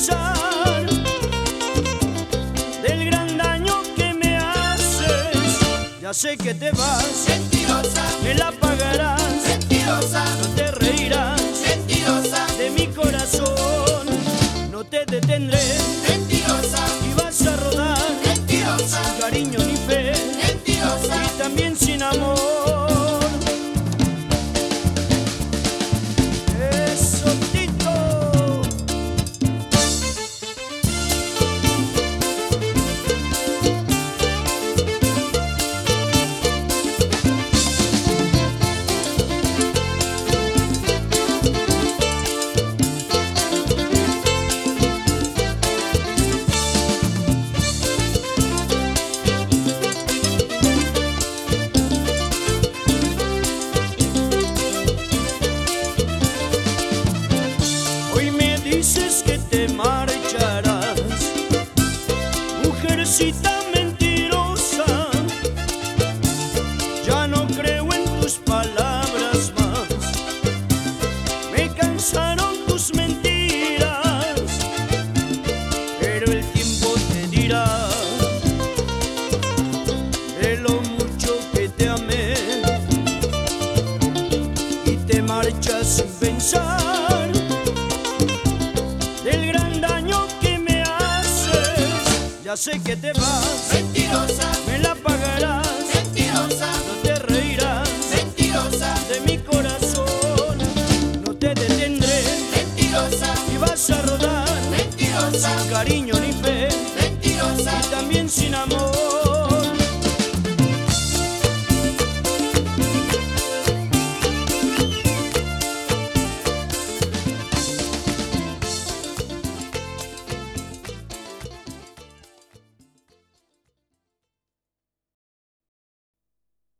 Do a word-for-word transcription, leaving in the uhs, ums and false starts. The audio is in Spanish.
pensar del gran daño que me haces. Ya sé que te vas, Mentirosa, me la pagarás, mentirosa, no te reirás mentirosa, de mi corazón. No te detendré mentirosa, y vas a rodar mentirosa, sin cariño ni fe mentirosa. y también sin amor. Eso, Tito. Hoy me dices que te marcharás, mujercita mentirosa. Ya no creo en tus palabras más, me cansaron tus mentiras, pero el tiempo te dirá de lo mucho que te amé y te marchas sin pensar del gran daño que me haces. Ya sé que te vas, Mentirosa, me la pagarás, mentirosa, no te reirás mentirosa, de mi corazón. No te detendré mentirosa, y vas a rodar mentirosa, sin cariño ni fe mentirosa. y también sin amor.